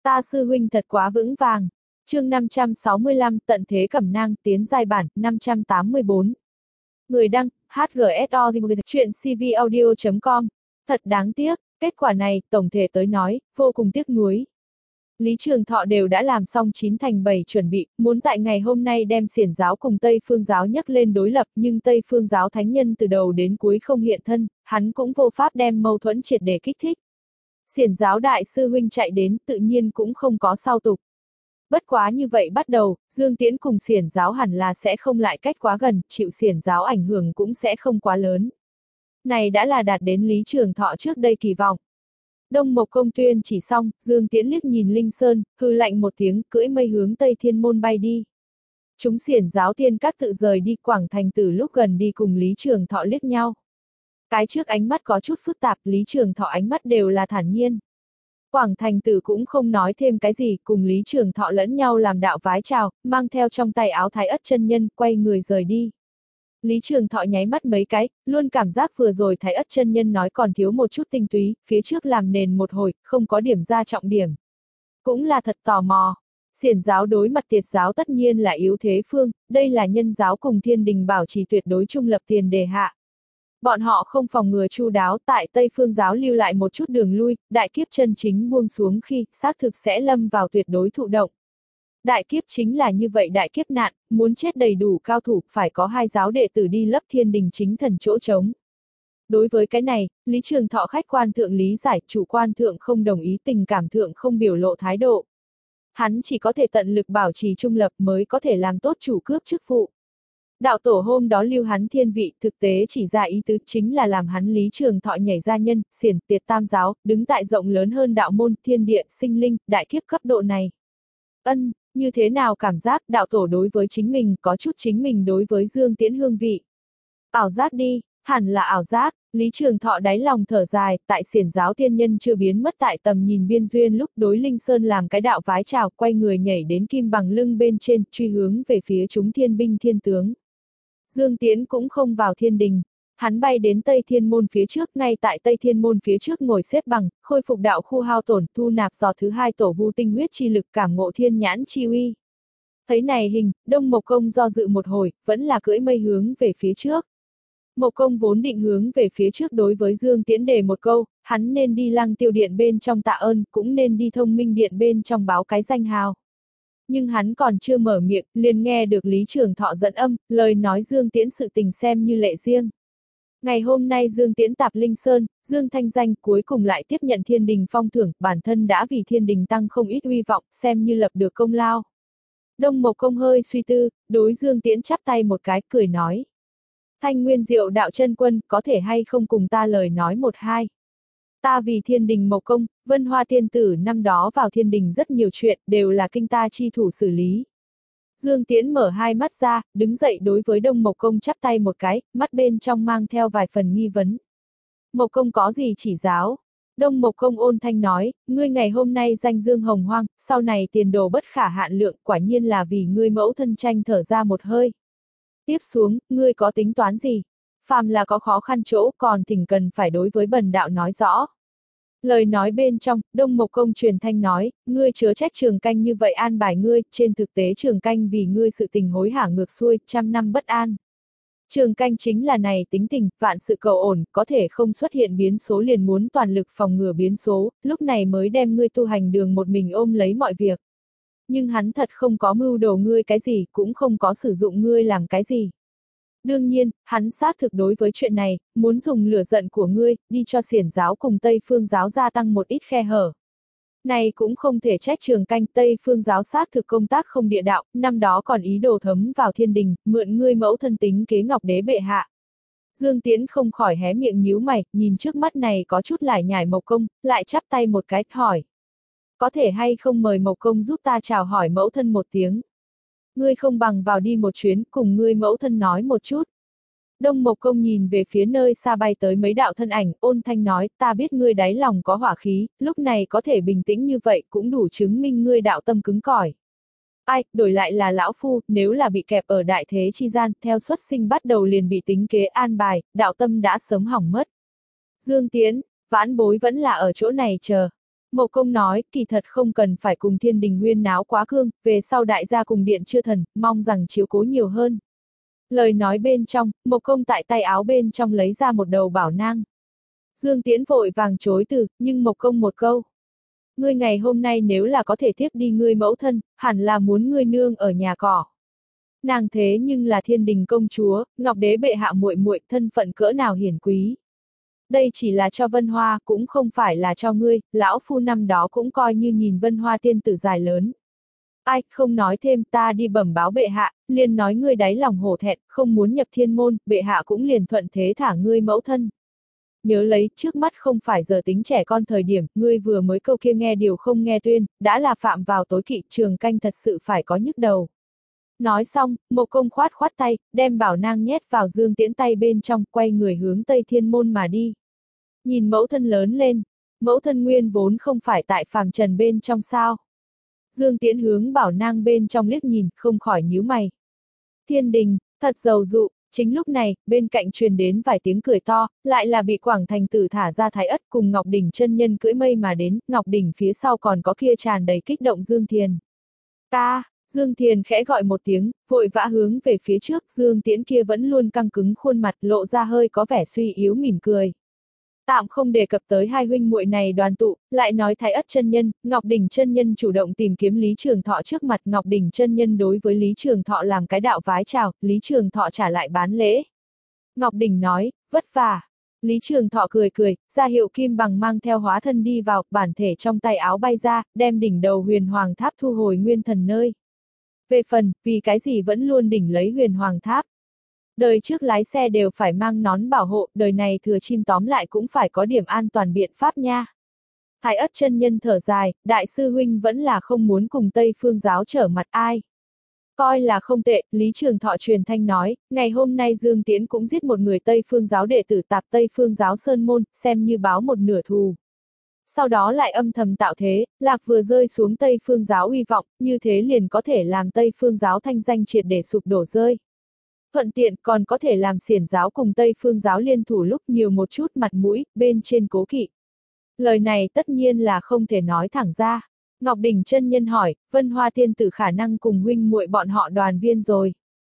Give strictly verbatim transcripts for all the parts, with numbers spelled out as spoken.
Ta sư huynh thật quá vững vàng. Chương năm trăm sáu mươi lăm, tận thế cẩm nang, tiến giai bản, năm trăm tám mươi bốn. Người đăng, hát giê ét o, chuyện c v audio chấm com. Thật đáng tiếc, kết quả này, tổng thể tới nói, vô cùng tiếc nuối. Lý Trường Thọ đều đã làm xong chín thành bảy chuẩn bị, muốn tại ngày hôm nay đem Xiển giáo cùng Tây Phương giáo nhắc lên đối lập, nhưng Tây Phương giáo thánh nhân từ đầu đến cuối không hiện thân, hắn cũng vô pháp đem mâu thuẫn triệt để kích thích. Xiển giáo đại sư huynh chạy đến, tự nhiên cũng không có sau tục. Bất quá như vậy bắt đầu, Dương Tiễn cùng Xiển giáo hẳn là sẽ không lại cách quá gần, chịu Xiển giáo ảnh hưởng cũng sẽ không quá lớn. Này đã là đạt đến Lý Trường Thọ trước đây kỳ vọng. Đông Mộc Công tuyên chỉ xong, Dương Tiễn liếc nhìn Linh Sơn, hư lạnh một tiếng, cưỡi mây hướng Tây Thiên Môn bay đi. Chúng Xiển giáo thiên các tự rời đi Quảng Thành Tử lúc gần đi cùng Lý Trường Thọ liếc nhau. Cái trước ánh mắt có chút phức tạp, Lý Trường Thọ ánh mắt đều là thản nhiên. Quảng Thành Tử cũng không nói thêm cái gì, cùng Lý Trường Thọ lẫn nhau làm đạo vái chào, mang theo trong tay áo Thái Ất chân nhân, quay người rời đi. Lý Trường Thọ nháy mắt mấy cái, luôn cảm giác vừa rồi Thái Ất chân nhân nói còn thiếu một chút tinh túy, phía trước làm nền một hồi, không có điểm ra trọng điểm. Cũng là thật tò mò. Xiển giáo đối mặt Tiệt giáo tất nhiên là yếu thế phương, đây là nhân giáo cùng Thiên Đình bảo trì tuyệt đối trung lập tiền đề hạ. Bọn họ không phòng ngừa chu đáo, tại Tây Phương giáo lưu lại một chút đường lui, đại kiếp chân chính buông xuống khi, xác thực sẽ lâm vào tuyệt đối thụ động. Đại kiếp chính là như vậy, đại kiếp nạn, muốn chết đầy đủ cao thủ, phải có hai giáo đệ tử đi lấp Thiên Đình chính thần chỗ trống. Đối với cái này, Lý Trường Thọ khách quan thượng lý giải, chủ quan thượng không đồng ý, tình cảm thượng không biểu lộ thái độ. Hắn chỉ có thể tận lực bảo trì trung lập mới có thể làm tốt chủ cướp chức vụ. Đạo tổ hôm đó lưu hắn thiên vị, thực tế chỉ ra ý tứ chính là làm hắn Lý Trường Thọ nhảy ra nhân, xiển, tiệt tam giáo, đứng tại rộng lớn hơn đạo môn, thiên địa, sinh linh, đại kiếp cấp độ này. Ân, như thế nào cảm giác đạo tổ đối với chính mình có chút chính mình đối với Dương Tiễn hương vị. Ảo giác đi, hẳn là ảo giác, Lý Trường Thọ đáy lòng thở dài, tại xiển giáo tiên nhân chưa biến mất tại tầm nhìn biên duyên lúc đối Linh Sơn làm cái đạo vái chào, quay người nhảy đến kim bằng lưng bên trên, truy hướng về phía chúng thiên binh thiên tướng. Dương Tiễn cũng không vào Thiên Đình, hắn bay đến Tây Thiên Môn phía trước, ngay tại Tây Thiên Môn phía trước ngồi xếp bằng, khôi phục đạo khu hao tổn, thu nạp giọt thứ hai tổ vu tinh huyết chi lực, cảm ngộ thiên nhãn chi uy. Thấy này hình, Đông Mộc Công do dự một hồi, vẫn là cưỡi mây hướng về phía trước. Mộc Công vốn định hướng về phía trước đối với Dương Tiễn đề một câu, hắn nên đi Lăng Tiêu Điện bên trong tạ ơn, cũng nên đi Thông Minh Điện bên trong báo cái danh hào. Nhưng hắn còn chưa mở miệng, liền nghe được Lý Trường Thọ dẫn âm, lời nói Dương Tiễn sự tình xem như lệ riêng. Ngày hôm nay Dương Tiễn tạp Linh Sơn, Dương thanh danh cuối cùng lại tiếp nhận Thiên Đình phong thưởng, bản thân đã vì Thiên Đình tăng không ít uy vọng, xem như lập được công lao. Đông Mộc Công hơi suy tư, đối Dương Tiễn chắp tay một cái, cười nói. Thanh Nguyên Diệu đạo chân quân, có thể hay không cùng ta lời nói một hai. Ta vì Thiên Đình Mộc Công, Vân Hoa Tiên Tử năm đó vào Thiên Đình rất nhiều chuyện, đều là kinh ta chi thủ xử lý. Dương Tiễn mở hai mắt ra, đứng dậy đối với Đông Mộc Công chắp tay một cái, mắt bên trong mang theo vài phần nghi vấn. Mộc Công có gì chỉ giáo? Đông Mộc Công ôn thanh nói, ngươi ngày hôm nay danh dương hồng hoang, sau này tiền đồ bất khả hạn lượng, quả nhiên là vì ngươi mẫu thân tranh thở ra một hơi. Tiếp xuống, ngươi có tính toán gì? Phàm là có khó khăn chỗ, còn thỉnh cần phải đối với bần đạo nói rõ. Lời nói bên trong, Đông Mộc Công truyền thanh nói, ngươi chớ trách Trường Canh như vậy an bài ngươi, trên thực tế Trường Canh vì ngươi sự tình hối hả ngược xuôi, trăm năm bất an. Trường Canh chính là này tính tình, vạn sự cầu ổn, có thể không xuất hiện biến số liền muốn toàn lực phòng ngừa biến số, lúc này mới đem ngươi tu hành đường một mình ôm lấy mọi việc. Nhưng hắn thật không có mưu đồ ngươi cái gì, cũng không có sử dụng ngươi làm cái gì. Đương nhiên, hắn xác thực đối với chuyện này, muốn dùng lửa giận của ngươi, đi cho xiển giáo cùng Tây Phương giáo gia tăng một ít khe hở. Này cũng không thể trách Trường Canh, Tây Phương giáo xác thực công tác không địa đạo, năm đó còn ý đồ thấm vào Thiên Đình, mượn ngươi mẫu thân tính kế Ngọc Đế bệ hạ. Dương Tiễn không khỏi hé miệng nhíu mày, nhìn trước mắt này có chút lải nhải Mộc Công, lại chắp tay một cái, hỏi. Có thể hay không mời Mộc Công giúp ta chào hỏi mẫu thân một tiếng. Ngươi không bằng vào đi một chuyến, cùng ngươi mẫu thân nói một chút. Đông Mộc Công nhìn về phía nơi xa bay tới mấy đạo thân ảnh, ôn thanh nói, ta biết ngươi đáy lòng có hỏa khí, lúc này có thể bình tĩnh như vậy cũng đủ chứng minh ngươi đạo tâm cứng cỏi. Ai, đổi lại là lão phu, nếu là bị kẹp ở đại thế chi gian, theo xuất sinh bắt đầu liền bị tính kế an bài, đạo tâm đã sớm hỏng mất. Dương Tiễn, vãn bối vẫn là ở chỗ này chờ. Mộc Công nói, kỳ thật không cần phải cùng Thiên Đình huyên náo quá cương, về sau đại gia cùng điện chư thần, mong rằng chiếu cố nhiều hơn. Lời nói bên trong, Mộc Công tại tay áo bên trong lấy ra một đầu bảo nang. Dương Tiễn vội vàng chối từ, nhưng Mộc Công một câu. Ngươi ngày hôm nay nếu là có thể tiếp đi ngươi mẫu thân, hẳn là muốn ngươi nương ở nhà cỏ. Nàng thế nhưng là Thiên Đình công chúa, Ngọc Đế bệ hạ muội muội, thân phận cỡ nào hiển quý. Đây chỉ là cho Vân Hoa, cũng không phải là cho ngươi, lão phu năm đó cũng coi như nhìn Vân Hoa tiên tử dài lớn. Ai, không nói thêm, ta đi bẩm báo bệ hạ, liền nói ngươi đáy lòng hổ thẹn, không muốn nhập thiên môn, bệ hạ cũng liền thuận thế thả ngươi mẫu thân. Nhớ lấy, trước mắt không phải giờ tính trẻ con thời điểm, ngươi vừa mới câu kia nghe điều không nghe tuyên, đã là phạm vào tối kỵ, trường canh thật sự phải có nhức đầu. Nói xong, Mộc Công khoát khoát tay, đem bảo nang nhét vào Dương Tiễn tay bên trong, quay người hướng Tây Thiên Môn mà đi. Nhìn mẫu thân lớn lên, mẫu thân nguyên vốn không phải tại phàm trần bên trong sao. Dương Tiễn hướng bảo nang bên trong liếc nhìn, không khỏi nhíu mày. Thiên Đình, thật giàu dụ, chính lúc này, bên cạnh truyền đến vài tiếng cười to, lại là bị Quảng Thành Tử thả ra Thái Ất cùng Ngọc Đỉnh chân nhân cưỡi mây mà đến, Ngọc Đỉnh phía sau còn có kia tràn đầy kích động Dương Thiền. Ca! Dương Thiền khẽ gọi một tiếng, vội vã hướng về phía trước, Dương Tiễn kia vẫn luôn căng cứng khuôn mặt lộ ra hơi có vẻ suy yếu mỉm cười. Tạm không đề cập tới hai huynh muội này đoàn tụ, lại nói Thái Ất chân nhân, Ngọc Đỉnh chân nhân chủ động tìm kiếm Lý Trường Thọ trước mặt, Ngọc Đỉnh chân nhân đối với Lý Trường Thọ làm cái đạo vái chào, Lý Trường Thọ trả lại bán lễ. Ngọc Đỉnh nói, vất vả. Lý Trường Thọ cười cười, ra hiệu kim bằng mang theo hóa thân đi vào, bản thể trong tay áo bay ra, đem đỉnh đầu huyền hoàng tháp thu hồi nguyên thần nơi. Về phần, vì cái gì vẫn luôn đỉnh lấy huyền hoàng tháp. Đời trước lái xe đều phải mang nón bảo hộ, đời này thừa chim tóm lại cũng phải có điểm an toàn biện pháp nha. Thái Ất chân nhân thở dài, đại sư huynh vẫn là không muốn cùng Tây Phương giáo trở mặt ai. Coi là không tệ, Lý Trường Thọ truyền thanh nói, ngày hôm nay Dương Tiễn cũng giết một người Tây Phương giáo đệ tử tạp Tây Phương giáo Sơn Môn, xem như báo một nửa thù. Sau đó lại âm thầm tạo thế, lạc vừa rơi xuống Tây Phương giáo uy vọng, như thế liền có thể làm Tây Phương giáo thanh danh triệt để sụp đổ rơi. Thuận tiện còn có thể làm xiển giáo cùng Tây Phương giáo liên thủ lúc nhiều một chút mặt mũi, bên trên cố kỵ. Lời này tất nhiên là không thể nói thẳng ra. Ngọc Đỉnh chân nhân hỏi, Vân Hoa tiên tử khả năng cùng huynh muội bọn họ đoàn viên rồi.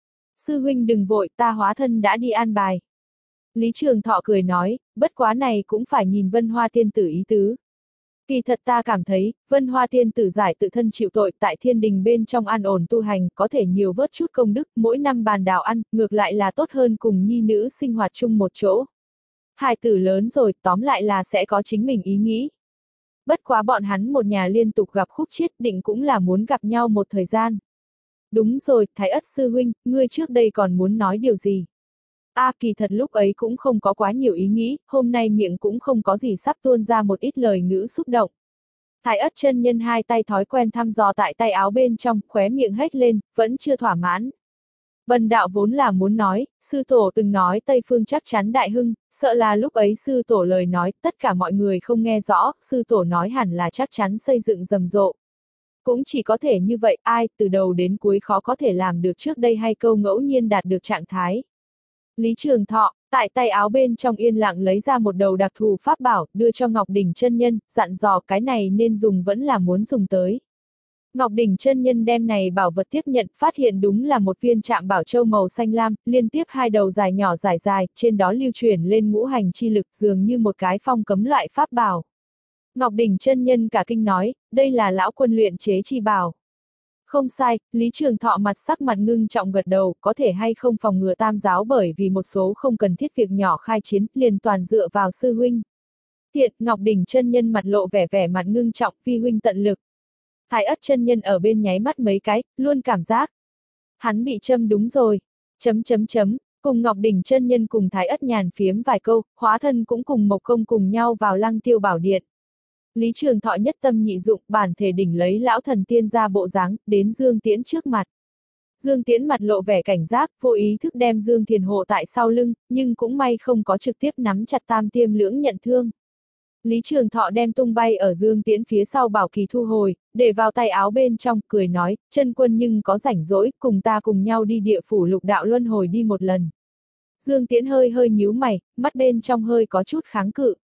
Sư huynh đừng vội, ta hóa thân đã đi an bài. Lý Trường Thọ cười nói, bất quá này cũng phải nhìn Vân Hoa tiên tử ý tứ. Kỳ thật ta cảm thấy, Vân Hoa tiên tử giải tự thân chịu tội tại Thiên Đình bên trong an ổn tu hành, có thể nhiều vớt chút công đức, mỗi năm bàn đào ăn, ngược lại là tốt hơn cùng nhi nữ sinh hoạt chung một chỗ. Hài tử lớn rồi, tóm lại là sẽ có chính mình ý nghĩ. Bất quá bọn hắn một nhà liên tục gặp khúc chiết, định cũng là muốn gặp nhau một thời gian. Đúng rồi, Thái Ất sư huynh, ngươi trước đây còn muốn nói điều gì? A à, kỳ thật lúc ấy cũng không có quá nhiều ý nghĩ, hôm nay miệng cũng không có gì sắp tuôn ra một ít lời ngữ xúc động. Thái Ất chân nhân hai tay thói quen thăm dò tại tay áo bên trong, khóe miệng hét lên, vẫn chưa thỏa mãn. Bần đạo vốn là muốn nói, sư tổ từng nói Tây Phương chắc chắn đại hưng, sợ là lúc ấy sư tổ lời nói, tất cả mọi người không nghe rõ, sư tổ nói hẳn là chắc chắn xây dựng rầm rộ. Cũng chỉ có thể như vậy, ai từ đầu đến cuối khó có thể làm được trước đây hay câu ngẫu nhiên đạt được trạng thái. Lý Trường Thọ, tại tay áo bên trong yên lặng lấy ra một đầu đặc thù pháp bảo, đưa cho Ngọc Đỉnh chân nhân, dặn dò cái này nên dùng vẫn là muốn dùng tới. Ngọc Đỉnh chân nhân đem này bảo vật tiếp nhận, phát hiện đúng là một viên trạm bảo châu màu xanh lam, liên tiếp hai đầu dài nhỏ dài dài, trên đó lưu chuyển lên ngũ hành chi lực dường như một cái phong cấm loại pháp bảo. Ngọc Đỉnh chân nhân cả kinh nói, đây là lão quân luyện chế chi bảo. Không sai, Lý Trường Thọ mặt sắc mặt ngưng trọng gật đầu, có thể hay không phòng ngừa tam giáo bởi vì một số không cần thiết việc nhỏ khai chiến, liền toàn dựa vào sư huynh. Thiện, Ngọc Đỉnh chân nhân mặt lộ vẻ vẻ mặt ngưng trọng, vi huynh tận lực. Thái Ất chân nhân ở bên nháy mắt mấy cái, luôn cảm giác. Hắn bị châm đúng rồi. Chấm chấm chấm, cùng Ngọc Đỉnh chân nhân cùng Thái Ất nhàn phiếm vài câu, hóa thân cũng cùng Mộc Công cùng nhau vào Lăng Tiêu Bảo Điện. Lý Trường Thọ nhất tâm nhị dụng, bản thể đỉnh lấy lão thần tiên ra bộ dáng, đến Dương Tiễn trước mặt. Dương Tiễn mặt lộ vẻ cảnh giác, vô ý thức đem Dương Thiền hộ tại sau lưng, nhưng cũng may không có trực tiếp nắm chặt tam tiêm lưỡng nhận thương. Lý Trường Thọ đem tung bay ở Dương Tiễn phía sau bảo kỳ thu hồi, để vào tay áo bên trong, cười nói, chân quân nhưng có rảnh rỗi, cùng ta cùng nhau đi địa phủ lục đạo luân hồi đi một lần. Dương Tiễn hơi hơi nhíu mày, mắt bên trong hơi có chút kháng cự.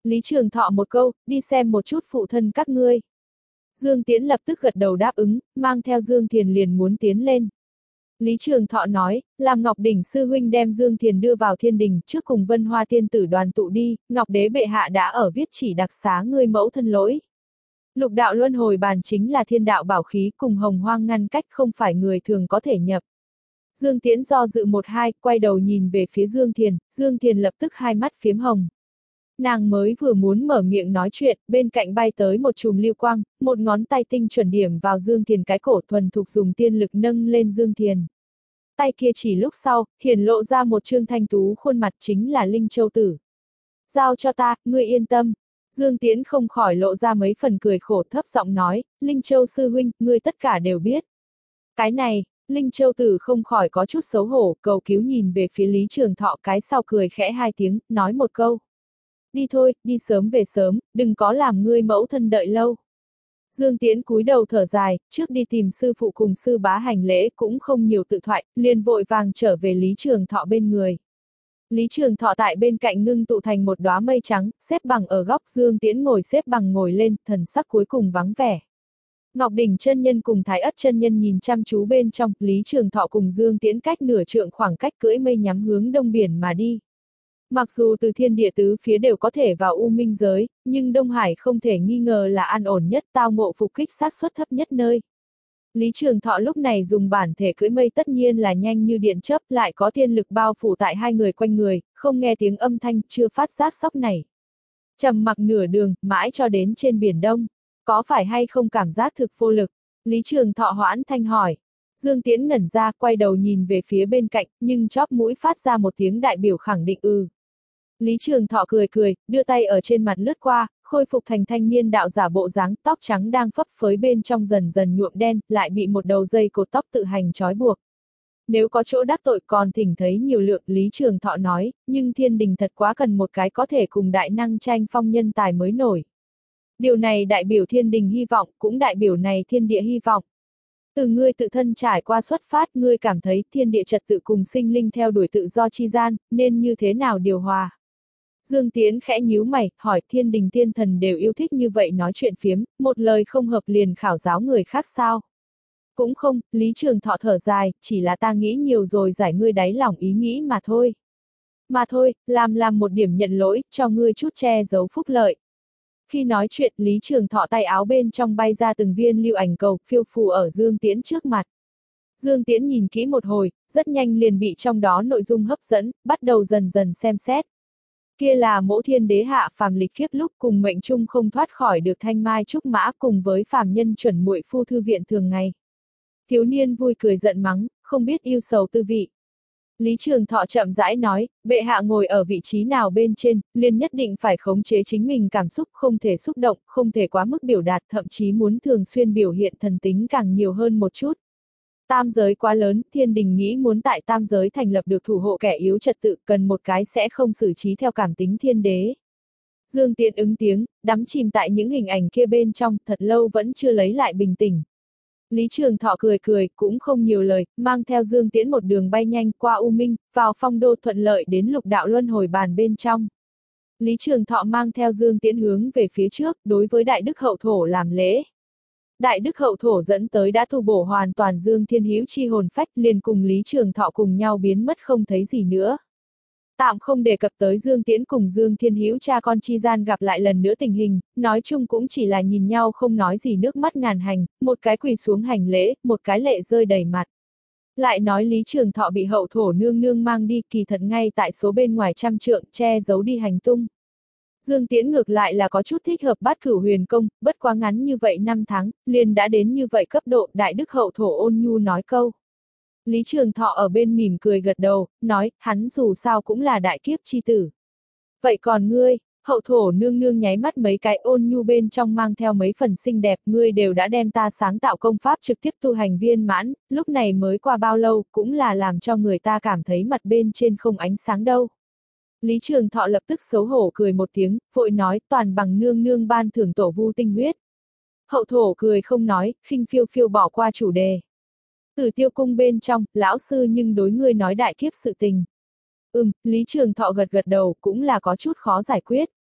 Lý Trường Thọ một câu, đi xem một chút phụ thân các ngươi. Dương Tiễn lập tức gật đầu đáp ứng, mang theo Dương Thiền liền muốn tiến lên. Lý Trường Thọ nói, làm Ngọc Đỉnh sư huynh đem Dương Thiền đưa vào thiên đình, trước cùng Vân Hoa tiên tử đoàn tụ đi, Ngọc Đế bệ hạ đã ở viết chỉ đặc xá ngươi mẫu thân lỗi. Lục đạo luân hồi bàn chính là thiên đạo bảo khí, cùng hồng hoang ngăn cách, không phải người thường có thể nhập. Dương Tiễn do dự một hai, quay đầu nhìn về phía Dương Thiền, Dương Thiền lập tức hai mắt phiếm hồng. Nàng mới vừa muốn mở miệng nói chuyện, bên cạnh bay tới một chùm lưu quang, một ngón tay tinh chuẩn điểm vào Dương Thiền cái cổ, thuần thục dùng tiên lực nâng lên Dương Thiền. Tay kia chỉ lúc sau, hiển lộ ra một trương thanh tú khuôn mặt, chính là Linh Châu Tử. Giao cho ta, ngươi yên tâm. Dương Tiễn không khỏi lộ ra mấy phần cười khổ, thấp giọng nói, Linh Châu sư huynh, ngươi tất cả đều biết. Cái này, Linh Châu Tử không khỏi có chút xấu hổ, cầu cứu nhìn về phía Lý Trường Thọ, cái sau cười khẽ hai tiếng, nói một câu. Đi thôi, đi sớm về sớm, đừng có làm ngươi mẫu thân đợi lâu. Dương Tiễn cúi đầu thở dài, trước đi tìm sư phụ cùng sư bá hành lễ, cũng không nhiều tự thoại, liền vội vàng trở về Lý Trường Thọ bên người. Lý Trường Thọ tại bên cạnh ngưng tụ thành một đóa mây trắng, xếp bằng ở góc, Dương Tiễn ngồi xếp bằng ngồi lên, thần sắc cuối cùng vắng vẻ. Ngọc Đỉnh chân nhân cùng Thái Ất chân nhân nhìn chăm chú bên trong, Lý Trường Thọ cùng Dương Tiễn cách nửa trượng khoảng cách cưỡi mây nhắm hướng đông biển mà đi. Mặc dù từ thiên địa tứ phía đều có thể vào U Minh giới, nhưng Đông Hải không thể nghi ngờ là an ổn nhất, tao ngộ phục kích xác suất thấp nhất nơi. Lý Trường Thọ lúc này dùng bản thể cưỡi mây tất nhiên là nhanh như điện chớp, lại có thiên lực bao phủ tại hai người quanh người, không nghe tiếng âm thanh, chưa phát giác sóc này. Trầm mặc nửa đường, mãi cho đến trên biển Đông. Có phải hay không cảm giác thực vô lực? Lý Trường Thọ hoãn thanh hỏi. Dương Tiễn ngẩn ra, quay đầu nhìn về phía bên cạnh, nhưng chóp mũi phát ra một tiếng đại biểu khẳng định ừ. Lý Trường Thọ cười cười, đưa tay ở trên mặt lướt qua, khôi phục thành thanh niên đạo giả bộ dáng, tóc trắng đang phấp phới bên trong dần dần nhuộm đen, lại bị một đầu dây cột tóc tự hành trói buộc. Nếu có chỗ đắc tội còn thỉnh thấy nhiều lượng, Lý Trường Thọ nói, nhưng thiên đình thật quá cần một cái có thể cùng đại năng tranh phong nhân tài mới nổi. Điều này đại biểu thiên đình hy vọng, cũng đại biểu này thiên địa hy vọng. Từ ngươi tự thân trải qua xuất phát, ngươi cảm thấy thiên địa trật tự cùng sinh linh theo đuổi tự do chi gian, nên như thế nào điều hòa? Dương Tiễn khẽ nhíu mày, hỏi thiên đình thiên thần đều yêu thích như vậy nói chuyện phiếm, một lời không hợp liền khảo giáo người khác sao? Cũng không, Lý Trường Thọ thở dài, chỉ là ta nghĩ nhiều rồi giải ngươi đáy lòng ý nghĩ mà thôi. Mà thôi, làm làm một điểm nhận lỗi, cho ngươi chút che giấu phúc lợi. Khi nói chuyện, Lý Trường Thọ tay áo bên trong bay ra từng viên lưu ảnh cầu, phiêu phù ở Dương Tiễn trước mặt. Dương Tiễn nhìn kỹ một hồi, rất nhanh liền bị trong đó nội dung hấp dẫn, bắt đầu dần dần xem xét. Kia là mẫu thiên đế hạ phàm lịch kiếp lúc cùng mệnh chung không thoát khỏi được thanh mai trúc mã cùng với phàm nhân chuẩn muội phu thư viện thường ngày. Thiếu niên vui cười giận mắng, không biết yêu sầu tư vị. Lý Trường Thọ chậm rãi nói, bệ hạ ngồi ở vị trí nào bên trên, liền nhất định phải khống chế chính mình cảm xúc, không thể xúc động, không thể quá mức biểu đạt, thậm chí muốn thường xuyên biểu hiện thần tính càng nhiều hơn một chút. Tam giới quá lớn, thiên đình nghĩ muốn tại tam giới thành lập được thủ hộ kẻ yếu trật tự, cần một cái sẽ không xử trí theo cảm tính thiên đế. Dương Tiễn ứng tiếng, đắm chìm tại những hình ảnh kia bên trong, thật lâu vẫn chưa lấy lại bình tĩnh. Lý Trường Thọ cười cười, cũng không nhiều lời, mang theo Dương Tiễn một đường bay nhanh qua U Minh, vào phong đô thuận lợi đến lục đạo luân hồi bàn bên trong. Lý Trường Thọ mang theo Dương Tiễn hướng về phía trước, đối với Đại Đức Hậu Thổ làm lễ. Đại Đức Hậu Thổ dẫn tới đã tu bổ hoàn toàn Dương Thiên Hữu chi hồn phách, liền cùng Lý Trường Thọ cùng nhau biến mất không thấy gì nữa. Tạm không đề cập tới Dương Tiễn cùng Dương Thiên Hữu cha con chi gian gặp lại lần nữa tình hình, nói chung cũng chỉ là nhìn nhau không nói gì nước mắt ngàn hành, một cái quỳ xuống hành lễ, một cái lệ rơi đầy mặt. Lại nói Lý Trường Thọ bị Hậu Thổ nương nương mang đi, kỳ thật ngay tại số bên ngoài trăm trượng, che giấu đi hành tung. Dương Tiễn ngược lại là có chút thích hợp Bát Cửu Huyền Công, bất quá ngắn như vậy năm tháng, liền đã đến như vậy cấp độ, Đại Đức Hậu Thổ ôn nhu nói câu. Lý Trường Thọ ở bên mỉm cười gật đầu, nói, hắn dù sao cũng là đại kiếp chi tử. Vậy còn ngươi, Hậu Thổ nương nương nháy mắt mấy cái ôn nhu bên trong mang theo mấy phần xinh đẹp, ngươi đều đã đem ta sáng tạo công pháp trực tiếp tu hành viên mãn, lúc này mới qua bao lâu, cũng là làm cho người ta cảm thấy mặt bên trên không ánh sáng đâu. Lý Trường Thọ lập tức xấu hổ cười một tiếng, vội nói, toàn bằng nương nương ban thưởng tổ vu tinh huyết. Hậu Thổ cười không nói, khinh phiêu phiêu bỏ qua chủ đề. Tử Tiêu cung bên trong, lão sư nhưng đối ngươi nói đại kiếp sự tình. Ừm, Lý Trường Thọ gật gật đầu, cũng là có chút khó giải quyết.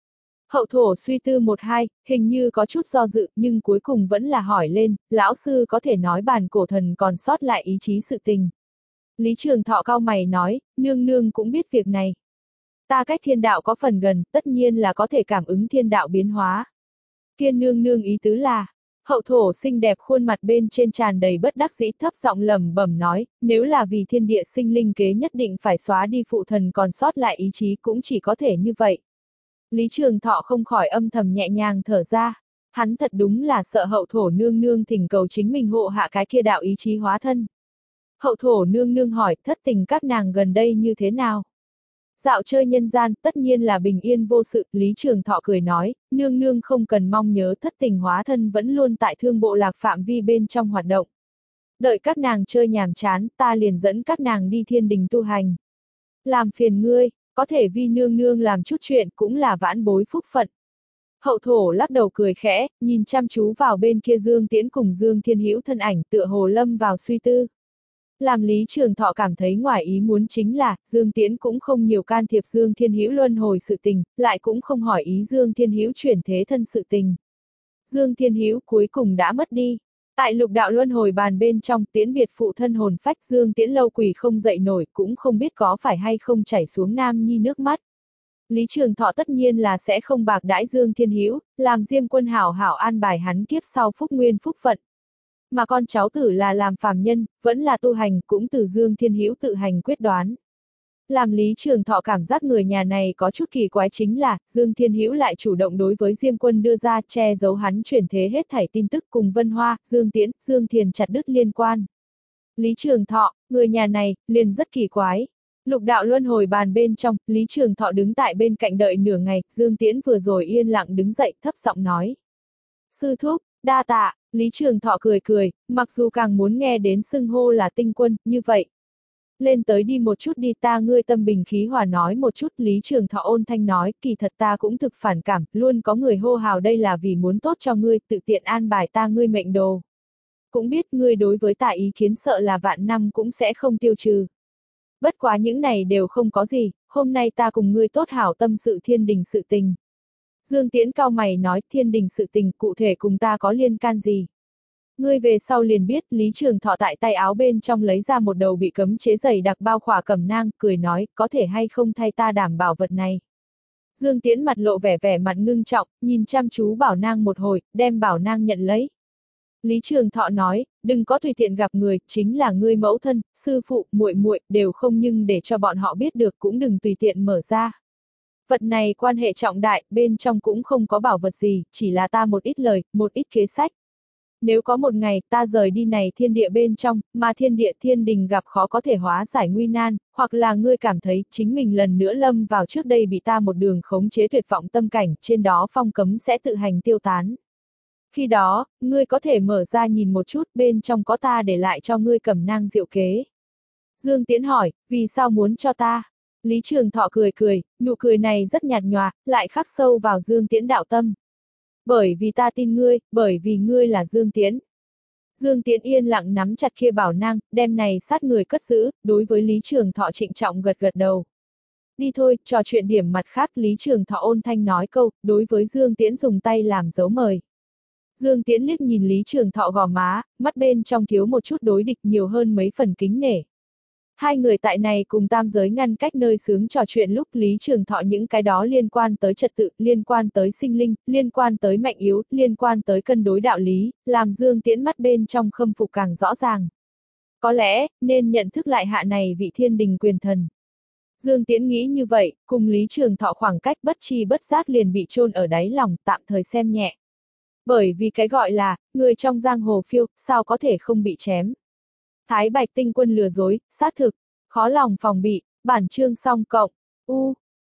Hậu thổ suy tư một hai, hình như có chút do dự, nhưng cuối cùng vẫn là hỏi lên, lão sư có thể nói bản cổ thần còn sót lại ý chí sự tình. Lý Trường Thọ cau mày nói, nương nương cũng biết việc này. Ta cách thiên đạo có phần gần, tất nhiên là có thể cảm ứng thiên đạo biến hóa. Kia nương nương ý tứ là, hậu thổ xinh đẹp khuôn mặt bên trên tràn đầy bất đắc dĩ, thấp giọng lẩm bẩm nói, nếu là vì thiên địa sinh linh kế nhất định phải xóa đi phụ thần còn sót lại ý chí cũng chỉ có thể như vậy. Lý Trường Thọ không khỏi âm thầm nhẹ nhàng thở ra, hắn thật đúng là sợ hậu thổ nương nương thỉnh cầu chính mình hộ hạ cái kia đạo ý chí hóa thân. Hậu thổ nương nương hỏi, thất tình các nàng gần đây như thế nào? Dạo chơi nhân gian, tất nhiên là bình yên vô sự, Lý Trường Thọ cười nói, nương nương không cần mong nhớ, thất tình hóa thân vẫn luôn tại thương bộ lạc phạm vi bên trong hoạt động. Đợi các nàng chơi nhàm chán, ta liền dẫn các nàng đi thiên đình tu hành. Làm phiền ngươi, có thể vì nương nương làm chút chuyện cũng là vãn bối phúc phận. Hậu thổ lắc đầu cười khẽ, nhìn chăm chú vào bên kia Dương Tiễn cùng Dương Thiên Hữu thân ảnh tựa hồ lâm vào suy tư. Làm Lý Trường Thọ cảm thấy ngoài ý muốn chính là, Dương Tiễn cũng không nhiều can thiệp Dương Thiên Hữu luân hồi sự tình, lại cũng không hỏi ý Dương Thiên Hữu chuyển thế thân sự tình. Dương Thiên Hữu cuối cùng đã mất đi. Tại lục đạo luân hồi bàn bên trong, Tiễn biệt phụ thân hồn phách, Dương Tiễn lâu quỳ không dậy nổi, cũng không biết có phải hay không chảy xuống nam nhi nước mắt. Lý Trường Thọ tất nhiên là sẽ không bạc đãi Dương Thiên Hữu, làm Diêm Quân hảo hảo an bài hắn kiếp sau phúc nguyên phúc phận. Mà con cháu tử là làm phàm nhân, vẫn là tu hành, cũng từ Dương Thiên Hữu tự hành quyết đoán. Làm Lý Trường Thọ cảm giác người nhà này có chút kỳ quái chính là, Dương Thiên Hữu lại chủ động đối với Diêm Quân đưa ra che giấu hắn chuyển thế hết thảy tin tức cùng Vân Hoa, Dương Tiễn, Dương Thiền chặt đứt liên quan. Lý Trường Thọ, người nhà này, liền rất kỳ quái. Lục đạo luân hồi bàn bên trong, Lý Trường Thọ đứng tại bên cạnh đợi nửa ngày, Dương Tiễn vừa rồi yên lặng đứng dậy, thấp giọng nói. Sư thúc, đa tạ, Lý Trường Thọ cười cười, mặc dù càng muốn nghe đến xưng hô là tinh quân, như vậy. Lên tới đi một chút đi, ta ngươi tâm bình khí hòa nói một chút, Lý Trường Thọ ôn thanh nói, kỳ thật ta cũng thực phản cảm, luôn có người hô hào đây là vì muốn tốt cho ngươi, tự tiện an bài ta ngươi mệnh đồ. Cũng biết ngươi đối với ta ý kiến sợ là vạn năm cũng sẽ không tiêu trừ. Bất quá những này đều không có gì, hôm nay ta cùng ngươi tốt hảo tâm sự thiên đình sự tình. Dương Tiễn cao mày nói, thiên đình sự tình cụ thể cùng ta có liên can gì? Ngươi về sau liền biết. Lý Trường Thọ tại tay áo bên trong lấy ra một đầu bị cấm chế dày đặc bao khỏa cẩm nang, cười nói, có thể hay không thay ta đảm bảo vật này. Dương Tiễn mặt lộ vẻ vẻ mặt ngưng trọng, nhìn chăm chú bảo nang một hồi, đem bảo nang nhận lấy. Lý Trường Thọ nói, đừng có tùy tiện gặp người, chính là ngươi mẫu thân, sư phụ, muội muội đều không, nhưng để cho bọn họ biết được cũng đừng tùy tiện mở ra. Vật này quan hệ trọng đại, bên trong cũng không có bảo vật gì, chỉ là ta một ít lời, một ít kế sách. Nếu có một ngày ta rời đi này thiên địa bên trong, mà thiên địa thiên đình gặp khó có thể hóa giải nguy nan, hoặc là ngươi cảm thấy chính mình lần nữa lâm vào trước đây bị ta một đường khống chế tuyệt vọng tâm cảnh, trên đó phong cấm sẽ tự hành tiêu tán. Khi đó, ngươi có thể mở ra nhìn một chút, bên trong có ta để lại cho ngươi cẩm nang diệu kế. Dương Tiễn hỏi, vì sao muốn cho ta? Lý Trường Thọ cười cười, nụ cười này rất nhạt nhòa, lại khắc sâu vào Dương Tiễn đạo tâm. Bởi vì ta tin ngươi, bởi vì ngươi là Dương Tiễn. Dương Tiễn yên lặng nắm chặt kia bảo nang, đem này sát người cất giữ, đối với Lý Trường Thọ trịnh trọng gật gật đầu. Đi thôi, trò chuyện điểm mặt khác, Lý Trường Thọ ôn thanh nói câu, đối với Dương Tiễn dùng tay làm dấu mời. Dương Tiễn liếc nhìn Lý Trường Thọ gò má, mắt bên trong thiếu một chút đối địch, nhiều hơn mấy phần kính nể. Hai người tại này cùng tam giới ngăn cách nơi sướng trò chuyện lúc Lý Trường Thọ những cái đó liên quan tới trật tự, liên quan tới sinh linh, liên quan tới mạnh yếu, liên quan tới cân đối đạo lý, làm Dương Tiễn mắt bên trong khâm phục càng rõ ràng. Có lẽ, nên nhận thức lại hạ này vị thiên đình quyền thần. Dương Tiễn nghĩ như vậy, cùng Lý Trường Thọ khoảng cách bất chi bất giác liền bị chôn ở đáy lòng, tạm thời xem nhẹ. Bởi vì cái gọi là, người trong giang hồ phiêu, sao có thể không bị chém. Thái Bạch tinh quân lừa dối, xác thực, khó lòng phòng bị, bản chương song cộng, u.